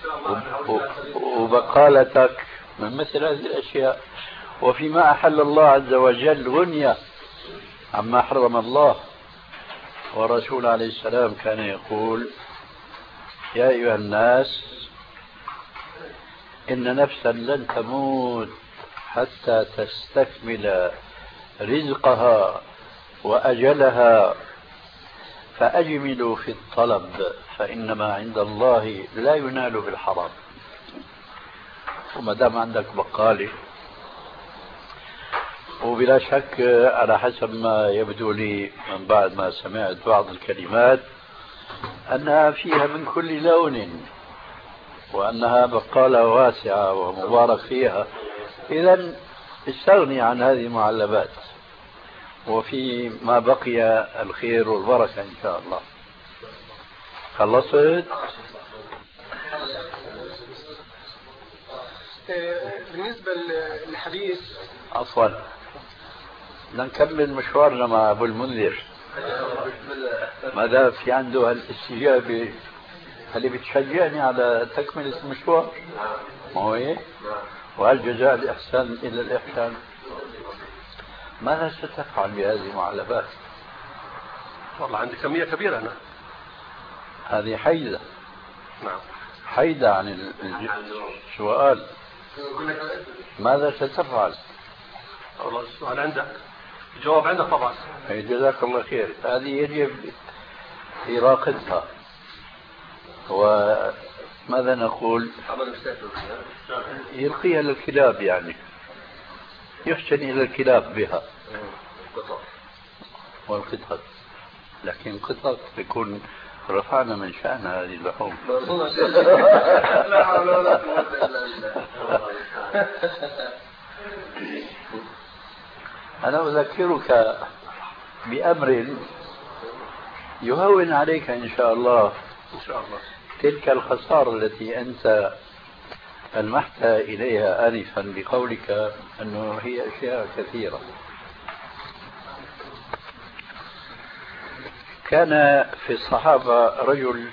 Speaker 3: وبقالتك من مثل هذه الأشياء. وفيما أحل الله عز وجل غنية عما حرم الله. والرسول عليه السلام كان يقول: يا أيها الناس إن نفسا لن تموت حتى تستكمل رزقها وأجلها فأجملوا في الطلب فإنما عند الله لا ينال بالحرام. وما دام عندك بقالة، وبلا شك على حسب ما يبدو لي من بعد ما سمعت بعض الكلمات أنها فيها من كل لون، وأنها بقالة واسعة ومبارك فيها، إذن استغني عن هذه المعلبات، وفي ما بقي الخير والبركة إن شاء الله. خلصت؟
Speaker 4: بالنسبة للحديث
Speaker 3: عفوا، بدنا نكمل مشوارنا مع أبو المنذر ما دام في عنده هالاستجابة اللي بتشجعني على تكملة المشوار. ما هو إيه؟ وهل جزاء الإحسان إلا الإحسان؟ ماذا ستفعل بهذه المعلبات؟
Speaker 5: والله عندي كمية كبيرة أنا.
Speaker 3: هذه حيدة.
Speaker 5: نعم.
Speaker 3: حيدة عن السؤال. ماذا ستفعل؟
Speaker 5: والله السؤال عندك، الجواب عندك طبعا.
Speaker 3: جزاك الله خير. هذه يجب إراقتها. وماذا نقول؟ يلقيها للكلاب، يعني يحسن إلى الكلاب بها والقطط. لكن قطط يكون رفعنا من شأن هذه اللحوم.
Speaker 4: لا حول ولا قوة إلا بالله.
Speaker 3: أنا أذكرك بأمر يهون عليك إن شاء الله تلك الخسارة التي أنت ألمحت إليها آنفا بقولك أنه هي أشياء كثيرة. كان في الصحابة رجل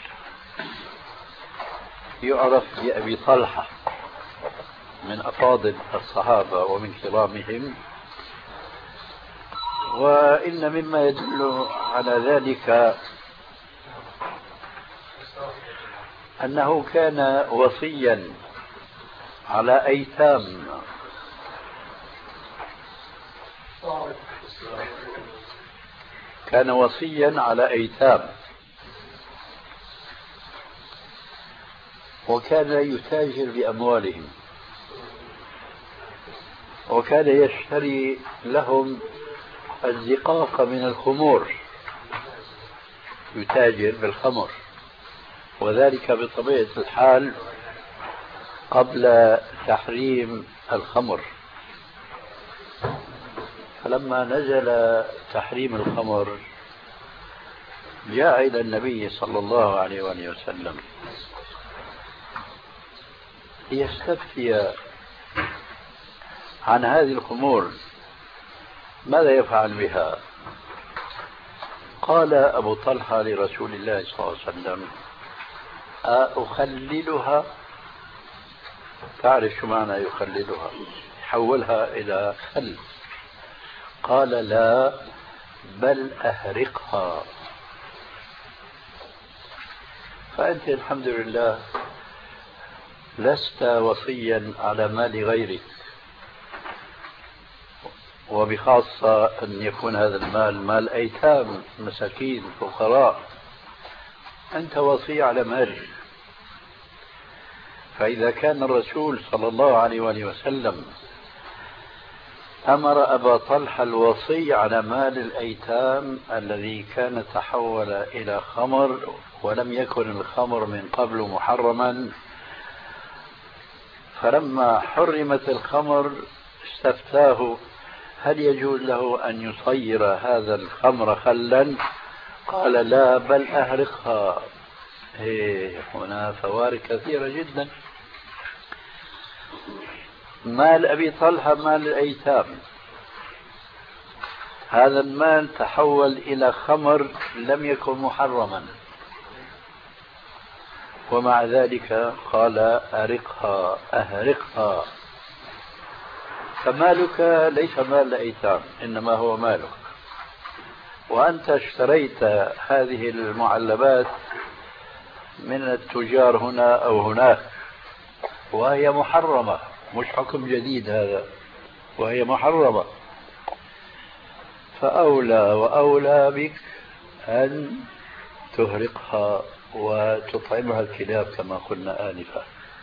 Speaker 3: يعرف بأبي طلحة، من أفاضل الصحابة ومن كرامهم، وإن مما يدل على ذلك أنه كان وصيا على أيتام. كان وصيا على أيتام، وكان يتاجر بأموالهم، وكان يشتري لهم الزقاق من الخمور، يتاجر بالخمر، وذلك بطبيعة الحال قبل تحريم الخمر. فلما نزل تحريم الخمر جاء إلى النبي صلى الله عليه وسلم ليستفتي عن هذه الخمور ماذا يفعل بها. قال أبو طلحة لرسول الله صلى الله عليه وسلم: أخللها؟ تعرف شو معنى يخللها؟ حولها إلى خل. قال: لا، بل أهرقها. فأنت الحمد لله لست وصيا على مال غيرك، وبخاصة أن يكون هذا المال مال أيتام مساكين فقراء، أنت وصي على مالك. فإذا كان الرسول صلى الله عليه وسلم أمر أبا طلحة الوصي على مال الأيتام الذي كان تحول إلى خمر، ولم يكن الخمر من قبل محرما، فلما حرمت الخمر استفتاه هل يجوز له أن يصير هذا الخمر خلا؟ قال: لا، بل أهرقها. هنا فوارق كثيرة جدا. مال أبي طلحة مال الأيتام، هذا المال تحول إلى خمر لم يكن محرما، ومع ذلك قال أرقها أهرقها. فمالك ليس مال أيتام، إنما هو مالك، وأنت اشتريت هذه المعلبات من التجار هنا أو هناك، وهي محرمة، مش حكم جديد هذا، وهي محرمة. فأولى وأولى بك أن تهرقها وتطعمها الكلاب كما قلنا آنفا.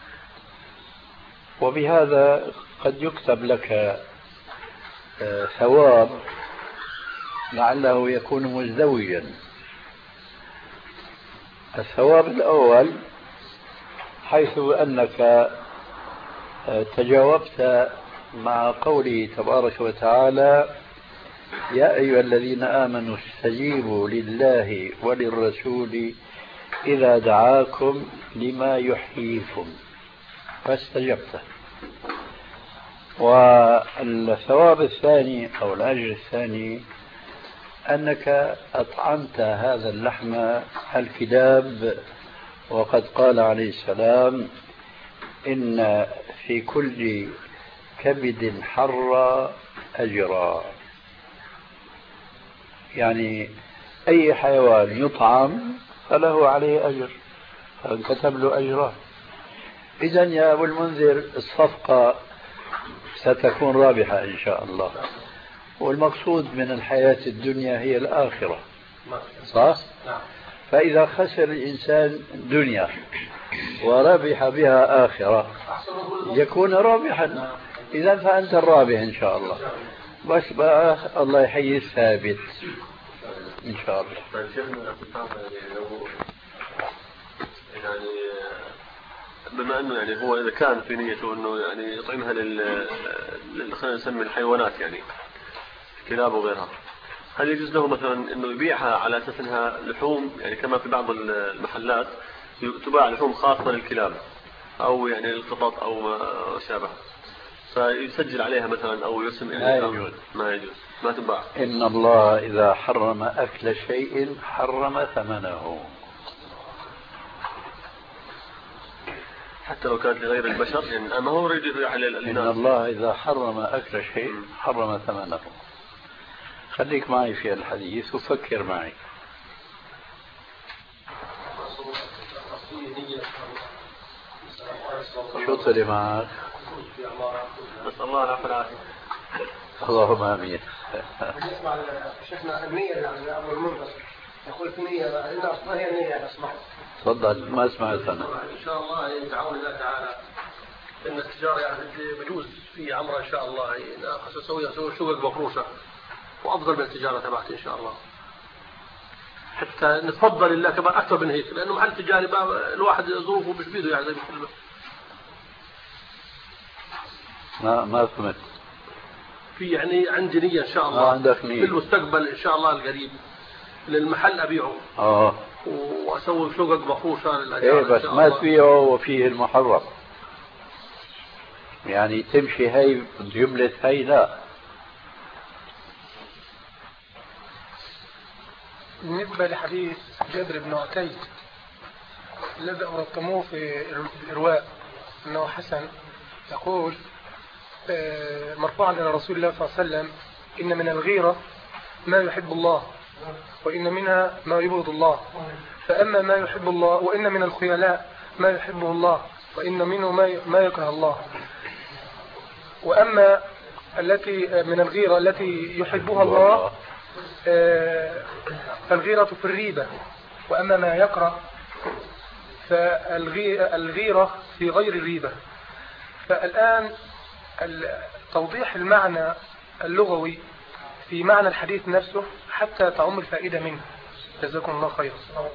Speaker 3: وبهذا قد يكتب لك ثواب لعله يكون مزدوجا. الثواب الأول حيث أنك تجاوبت مع قوله تبارك وتعالى: يا أيها الذين آمنوا استجيبوا لله وللرسول إذا دعاكم لما يحييكم، فاستجبت. والثواب الثاني أو الأجر الثاني أنك أطعمت هذا اللحم الكلاب، وقد قال عليه السلام: إن في كل كبد حر أجرا. يعني أي حيوان يطعم فله عليه أجر، فانكتب له أجران. إذن يا أبو المنذر الصفقة ستكون رابحة إن شاء الله، والمقصود من الحياة الدنيا هي الآخرة، صح؟ فإذا خسر الإنسان دنيا وربح بها آخرة يكون رابحا. إذن فأنت الرابح إن شاء الله، بس بقى الله يحيي الثابت إن شاء الله.
Speaker 5: طيب شيخنا، يعني بما أنه يعني هو إذا كان في نيته أنه يعني يطعمها خلينا نسمي الحيوانات، يعني كلاب وغيرها، هل يجوز له مثلا أنه يبيعها على أساس أنها لحوم، يعني كما في بعض المحلات تباع لحوم خاصة للكلاب أو يعني القطط أو ما شابه، فيسجل عليها مثلا أو يرسم؟ يعني
Speaker 3: لا يجوز.
Speaker 5: ما يجوز، ما تباع.
Speaker 3: إن الله إذا حرم أكل شيء حرم ثمنه،
Speaker 5: حتى لو كانت لغير البشر، يعني ما هو يريد على الناس.
Speaker 3: إن الله إذا حرم أكل شيء حرم ثمنه. خليك معي في الحديث وفكر معي. شو طلع معك؟
Speaker 5: نسأل الله العافية والعافية.
Speaker 3: اللهم آمين.
Speaker 6: بالنسبة شيخنا النية يعني أبو المنذر يقول في نية إن أصلا هي النية أسمع.
Speaker 3: تفضل، ما سمعت أنا.
Speaker 5: إن شاء الله يتعاون الله تعالى إن التجارة يعني بجوز في عمرها إن شاء الله، أسوي شقق مفروشة وأفضل من التجارة تبعتي إن شاء الله، حتى نتفضل الله كمان أكثر من هيك، لأنه محل تجاري الواحد ظروفه مش بيده يعني زي ما
Speaker 3: ما فهمت.
Speaker 5: في يعني عندي نية إن شاء الله
Speaker 3: عندك نية
Speaker 5: في المستقبل إن شاء الله القريب للمحل أبيعه وأسوي شقق مفروشة للأجار.
Speaker 3: إيه بس ما تبيعه وفيه المحرم، يعني تمشي هي جملة هي لا.
Speaker 6: بالنسبة لحديث جابر بن عتيق الذي أورثتموه في الإرواء أنه حسن، يقول مرفوعا إلى رسول الله صلى الله عليه وسلم: إن من الغيرة ما يحب الله، وإن منها ما يبغض الله، فأما ما يحب الله، وإن من الخيلاء ما يحبه الله، وإن منه ما يكره الله، وأما التي من الغيرة التي يحبها الله فالغيرة في الريبة، وأما ما يكره فالغيرة في غير الريبة. فالآن توضيح المعنى اللغوي في معنى الحديث نفسه حتى تعم الفائدة منه. جزاكم الله خيرا.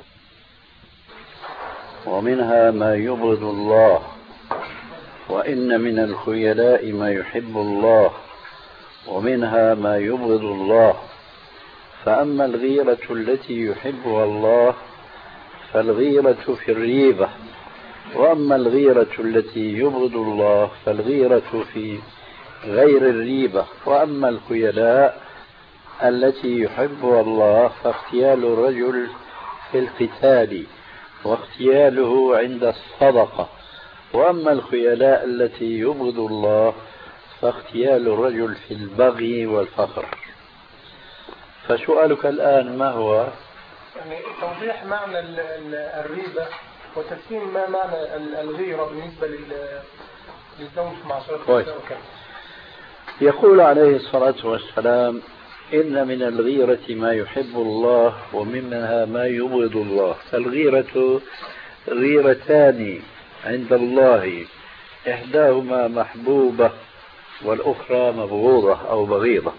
Speaker 3: ومنها ما يبغض الله، وإن من الخيلاء ما يحب الله، ومنها ما يبغض الله، فأما الغيرة التي يحبها الله فالغيرة في الريبة، وأما الغيرة التي يبغض الله فالغيرة في غير الريبة، وأما الخيلاء التي يحبها الله فاغتيال الرجل في القتال واغتياله عند الصدقة، وأما الخيلاء التي يبغض الله فاغتيال الرجل في البغي والفخر. فسؤالك الآن ما هو؟
Speaker 6: يعني توضيح معنى الريبة وتفهيم ما معنى الغيرة بالنسبة للزوج مع شرطه.
Speaker 3: يقول عليه الصلاة والسلام: إن من الغيرة ما يحب الله ومنها ما يبغض الله. فالغيرة غيرتان عند الله، إحداهما محبوبة والأخرى مبغوضة أو بغيضة.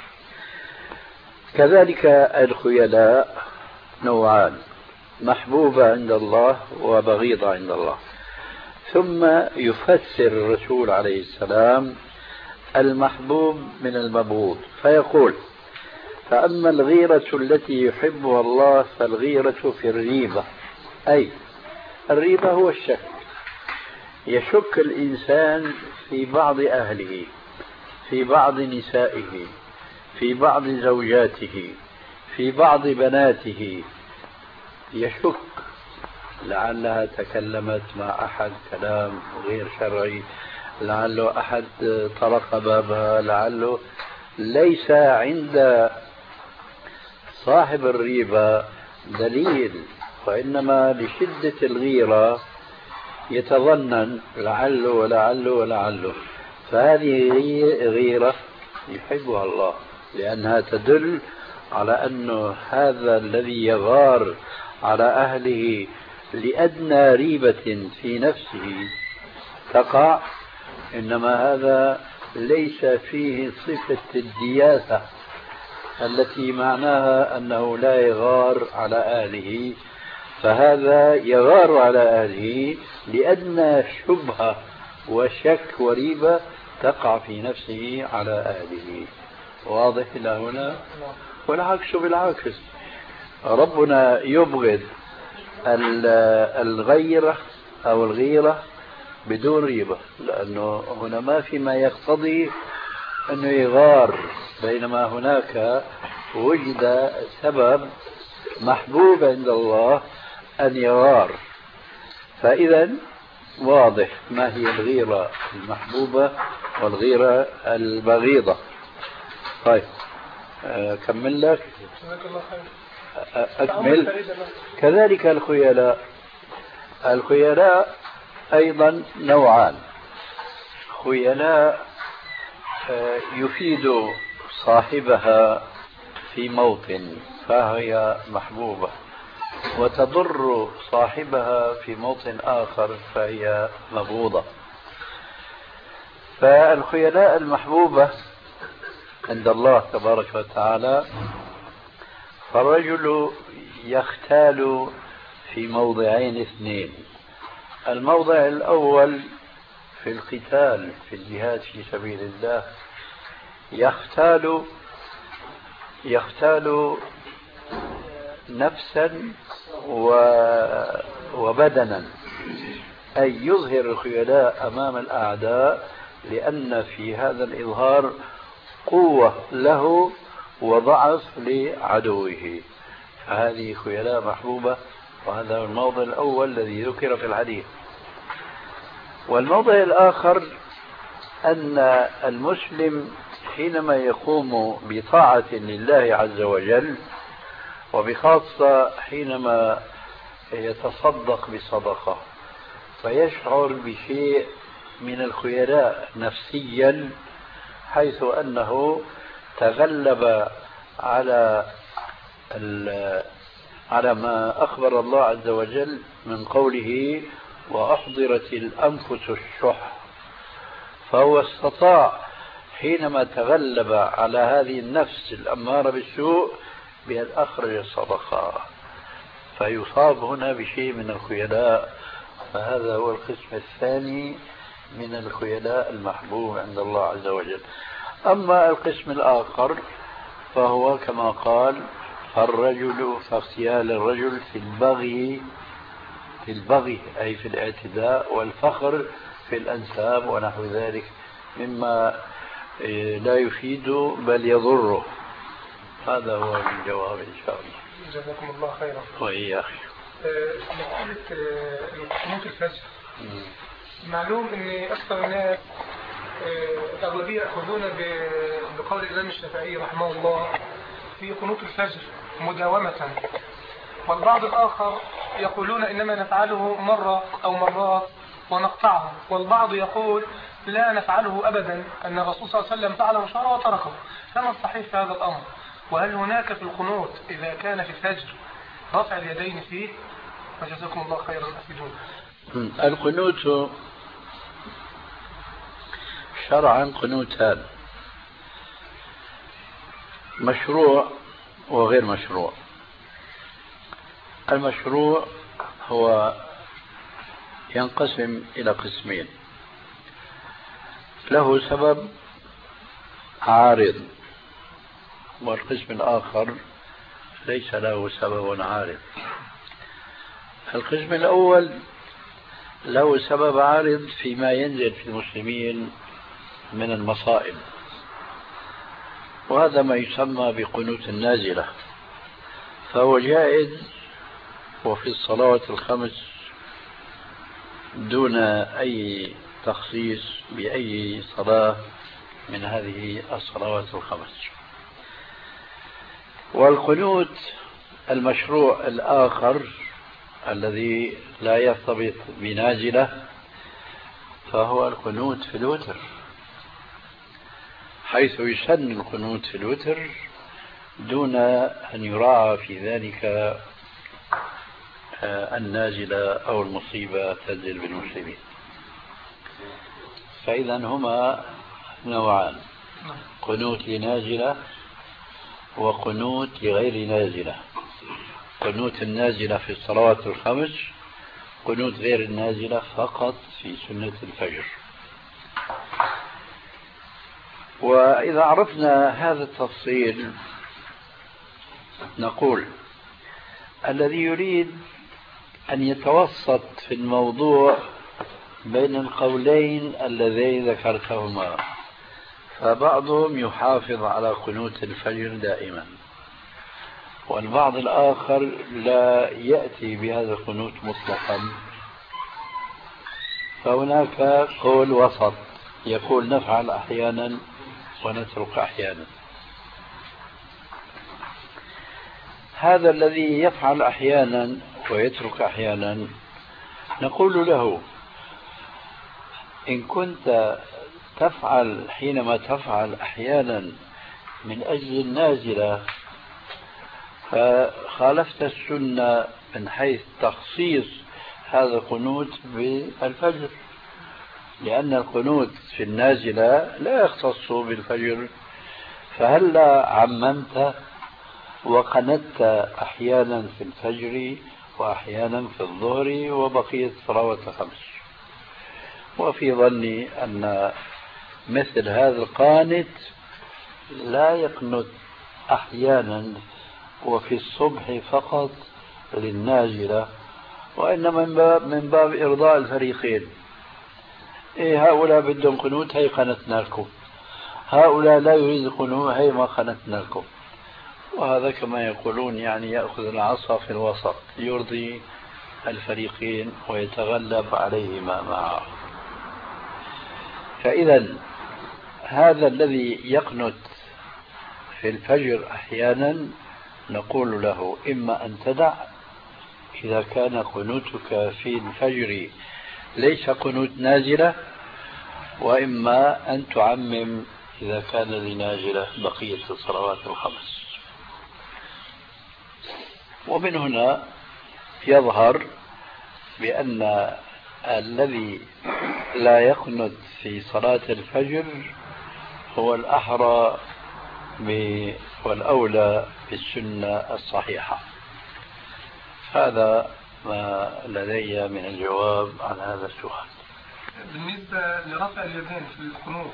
Speaker 3: كذلك الخيلاء نوعان: محبوبة عند الله وبغيضة عند الله. ثم يفسر الرسول عليه السلام المحبوب من المبغوض فيقول: فأما الغيرة التي يحبها الله فالغيرة في الريبة، أي الريبة هو الشك، يشك الإنسان في بعض أهله، في بعض نسائه، في بعض زوجاته، في بعض بناته، يشك لعلها تكلمت مع أحد كلام غير شرعي، لعله أحد طرق بابها، لعله ليس عند صاحب الريبة دليل، وإنما لشدة الغيرة يتظنن لعله ولعله ولعله. فهذه غيرة يحبها الله، لأنها تدل على أن هذا الذي يغار على أهله لأدنى ريبة في نفسه تقع، إنما هذا ليس فيه صفة الدياثة التي معناها أنه لا يغار على أهله، فهذا يغار على أهله لأدنى شبهة وشك وريبة تقع في نفسه على أهله. واضح إلى هنا؟ والعكس بالعكس، ربنا يبغض الغيرة أو الغيرة بدون ريبة، لأنه هنا ما في ما يقتضي أنه يغار، بينما هناك وجد سبب محبوب عند الله أن يغار. فإذا واضح ما هي الغيرة المحبوبة والغيرة البغيضة. طيب كمل لك. أكمل. كذلك الخيلاء، الخيلاء أيضا نوعان: خيلاء يفيد صاحبها في موطن فهي محبوبة، وتضر صاحبها في موطن آخر فهي مبغوضة. فالخيلاء المحبوبة عند الله تبارك وتعالى، فالرجل يختال في موضعين اثنين: الموضع الأول في القتال في الجهاد في سبيل الله، يختال نفسا وبدنا، أي يظهر الخيلاء أمام الأعداء، لأن في هذا الإظهار قوة له وضعف لعدوه، فهذه خيلاء محبوبة، وهذا الموضع الأول الذي ذكر في الحديث. والموضع الآخر أن المسلم حينما يقوم بطاعة لله عز وجل، وبخاصة حينما يتصدق بصدقة، فيشعر بشيء من الخيلاء نفسيا، حيث أنه تغلب على ما أخبر الله عز وجل من قوله: وأحضرت الأنفس الشح، فهو استطاع حينما تغلب على هذه النفس الأمارة بالسوء بأن أخرج الصدقة، فيصاب هنا بشيء من الخيلاء. فهذا هو القسم الثاني من الخيلاء المحبوب عند الله عز وجل. أما القسم الآخر فهو كما قال: الرجل فاغتيال الرجل في البغي أي في الاعتداء، والفخر في الأنساب ونحو ذلك مما لا يفيد بل يضره. هذا هو الجواب إن شاء الله.
Speaker 6: جزاكم الله خيرا.
Speaker 3: وإياك.
Speaker 6: مسألة قنوت الفجر، معلوم أن أكثر الناس الأغلبية يأخذون بقول الإمام الشافعي رحمه الله في قنوت الفجر مداومة، والبعض الآخر يقولون إنما نفعله مرة أو مرات ونقطعه، والبعض يقول لا نفعله أبدا، أن الرسول صلى الله عليه وسلم فعله شرع وتركه. فما الصحيح في هذا الأمر؟ وهل هناك في القنوت إذا كان في الفجر رفع اليدين فيه؟ فجزاكم الله خيرا أفيدون.
Speaker 3: القنوت شرعا قنوتان، مشروع وغير مشروع. المشروع هو ينقسم إلى قسمين، له سبب عارض، والقسم الآخر ليس له سبب عارض. القسم الأول له سبب عارض فيما ينزل في المسلمين من المصائب، وهذا ما يسمى بقنوت النازلة، فهو جائز وفي الصلوات الخمس دون أي تخصيص بأي صلاة من هذه الصلوات الخمس. والقنوت المشروع الآخر الذي لا يرتبط بنازلة فهو القنوت في الوتر، حيث يسن القنوت في الوتر دون أن يراعى في ذلك النازلة أو المصيبة تنزل بالمسلمين. فإذا هما نوعان، قنوت لنازلة وقنوت لغير نازلة. قنوت النازلة في الصلوات الخمس، قنوت غير النازلة فقط في سنة الفجر. وإذا عرفنا هذا التفصيل نقول الذي يريد أن يتوسط في الموضوع بين القولين اللذين ذكرتهما، فبعضهم يحافظ على قنوت الفجر دائما، والبعض الآخر لا يأتي بهذا القنوت مطلقا. فهناك قول وسط يقول نفعل أحيانا ونترك أحيانا. هذا الذي يفعل أحيانا ويترك أحيانا نقول له إن كنت تفعل حينما تفعل أحيانا من أجل النازلة فخالفت السنة من حيث تخصيص هذا القنوت بالفجر، لأن القنوت في النازلة لا يختص بالفجر، فهلا عممت وقنت أحيانا في الفجر وأحيانا في الظهر وبقية صلوات الخمس. وفي ظني أن مثل هذا القانت لا يقنت أحيانا وفي الصبح فقط للنازلة، وإنما من باب إرضاء الفريقين. هؤلاء بدهم قنوت هي قنتنا لكم، هؤلاء لا يريد قنوت هي ما قنتنا لكم. وهذا كما يقولون يعني يأخذ العصا في الوسط، يرضي الفريقين ويتغلب عليهما معه. فإذا هذا الذي يقنت في الفجر أحيانا نقول له إما أن تدع إذا كان قنوتك في الفجر ليس قنوت نازلة، وإما أن تعمم إذا كان لنازلة بقية الصلوات الخمس. ومن هنا يظهر بأن الذي لا يقنت في صلاة الفجر هو الأحرى والأولى بالسنة الصحيحة. هذا ما لدي من الجواب عن هذا السؤال.
Speaker 6: بالنسبة لرفع اليدين في القنوت،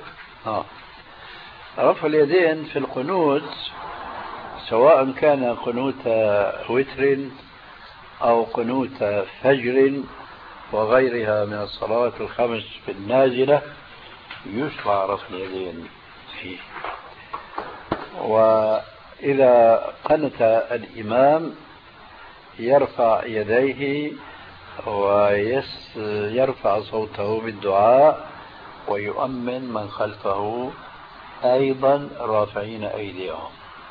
Speaker 3: رفع اليدين في القنوت سواء كان قنوت وتر أو قنوت فجر وغيرها من الصلوات الخمس في النازلة يشرع رفع اليدين فيه. إذا قنت الإمام يرفع يديه ويرفع صوته بالدعاء ويؤمن من خلفه أيضا رافعين أيديهم.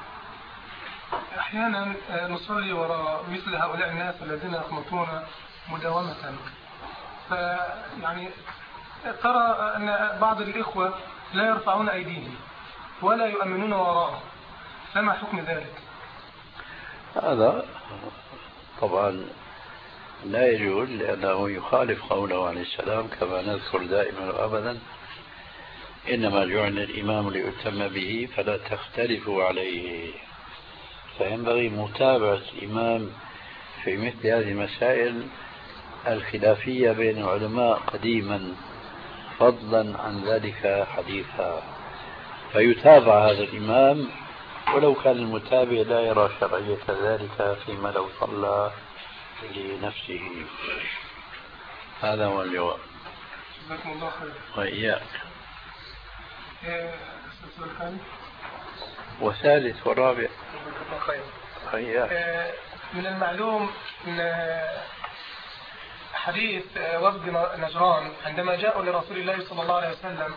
Speaker 6: أحيانا نصلي وراء مثل هؤلاء الناس الذين يقنطون مداومة، فيعني ترى أن بعض الإخوة لا يرفعون أيديهم ولا يؤمنون وراءهم، فما حكم ذلك؟
Speaker 3: هذا طبعا لا يجوز، لأنه يخالف قوله عليه السلام كما نذكر دائما وأبدا: إنما جعل الإمام ليؤتم به فلا تختلفوا عليه. فينبغي متابعة الإمام في مثل هذه المسائل الخلافية بين العلماء قديما، فضلا عن ذلك حديثا، فيتابع هذا الإمام ولو كان المتابع لا يرى شرعية ذلك فيما لو صلى لنفسه. هذا هو الجواب.
Speaker 6: جزاكم الله خير.
Speaker 3: وإياك. وثالث ورابع.
Speaker 6: من المعلوم أن حديث وفد نجران عندما جاءوا لرسول الله صلى الله عليه وسلم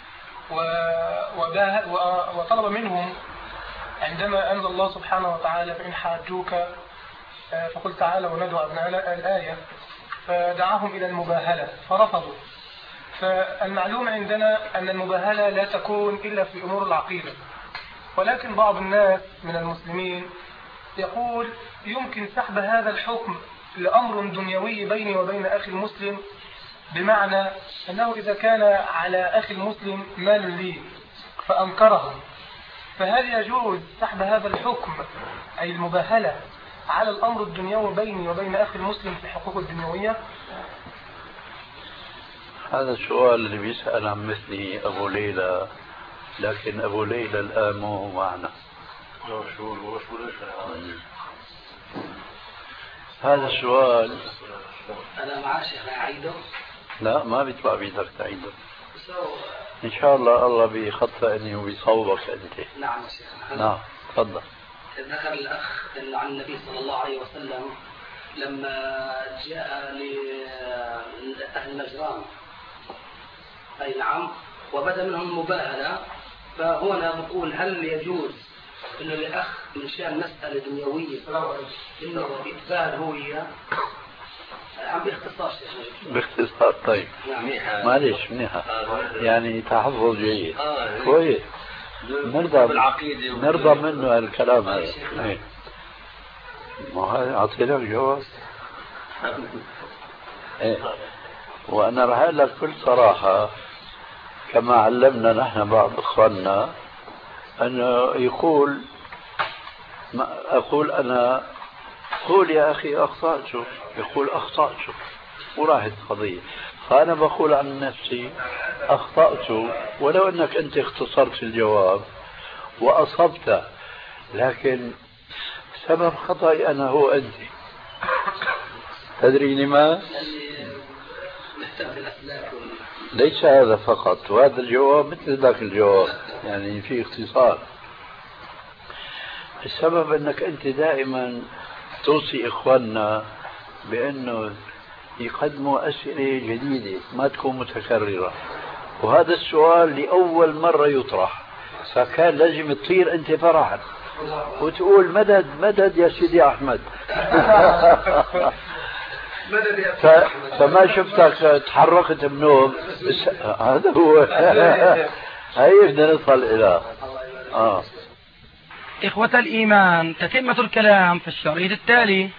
Speaker 6: وطلب منهم عندما أنزل الله سبحانه وتعالى: فإن حاجوك فقل تعالى وندعو أبناءنا الآية، فدعاهم إلى المباهلة فرفضوا. فالمعلوم عندنا أن المباهلة لا تكون إلا في أمور العقيدة، ولكن بعض الناس من المسلمين يقول يمكن سحب هذا الحكم لأمر دنيوي بيني وبين أخي المسلم، بمعنى أنه إذا كان على أخي المسلم مال لي فأنكره، فهل يجوز سحب هذا الحكم أي المباهلة على الأمر الدنيوي بيني وبين أخي المسلم في حقوق الدنيوية؟
Speaker 3: هذا السؤال اللي بيسأل عن مثله أبو ليلى، لكن أبو ليلى الآن مو معنا. هذا السؤال
Speaker 2: أنا مع شيخ أعيده؟
Speaker 3: لا، ما بيطلع بيدك تعيده إن شاء الله بيخطأ أني وبيصوبك أنت.
Speaker 2: نعم يا شيخ.
Speaker 3: نعم تفضل.
Speaker 2: ذكر الأخ عن النبي صلى الله عليه وسلم لما جاء لأهل نجران، أي نعم، وبدأ منهم مباهلة، فهنا بقول هل يجوز إنه الأخ من شأن مسألة دنيوية إنه يتباهل هو إياه؟ عم باختصار شيخ.
Speaker 3: باختصار طيب. معلش منيحة، يعني تحفظ جيد كويس، نرضى منه الكلام هذا. ما هذا أعطيناك جواب. وأنا راح أقول لك بكل صراحة كما علمنا نحن بعض إخواننا أنه أقول أنا قول يا أخي أخطأت، يقول أخطأت وراحت القضية. فأنا بقول عن نفسي أخطأت، ولو أنك أنت اختصرت الجواب وأصبت، لكن سبب خطأي أنا هو أنت. تدري لما؟ ليس هذا فقط، وهذا الجواب مثل ذاك الجواب، يعني في اختصار. السبب أنك أنت دائما توصي إخواننا بأنه يقدموا أسئلة جديدة ما تكون متكررة، وهذا السؤال لأول مرة يطرح، فكان لازم تطير أنت فرحا وتقول مدد مدد يا سيدي أحمد. فما شفتك تحركت بنوم. هذا هو. هاي بدنا نصل إلى
Speaker 1: إخوة الإيمان، تتمة الكلام في الشريط التالي.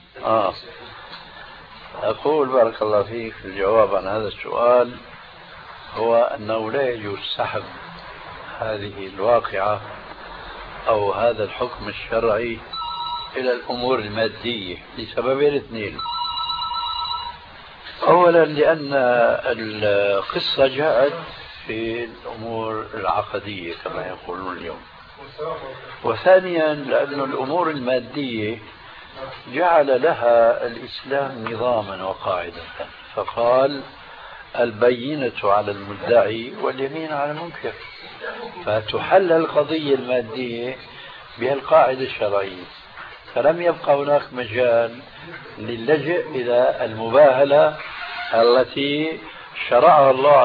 Speaker 3: أقول بارك الله فيك في الجواب عن هذا السؤال هو أنه لا يجوز سحب هذه الواقعة أو هذا الحكم الشرعي إلى الأمور المادية لسببين اثنين. أولا لأن القصة جاءت في الأمور العقدية كما يقولون اليوم، وثانيا لأن الأمور المادية جعل لها الإسلام نظاما وقاعدة، فقال البينة على المدعي واليمين على المنكر، فتحل القضية المادية بهالقاعدة الشرعية، فلم يبقى هناك مجال للجئ إلى المباهلة التي شرعها الله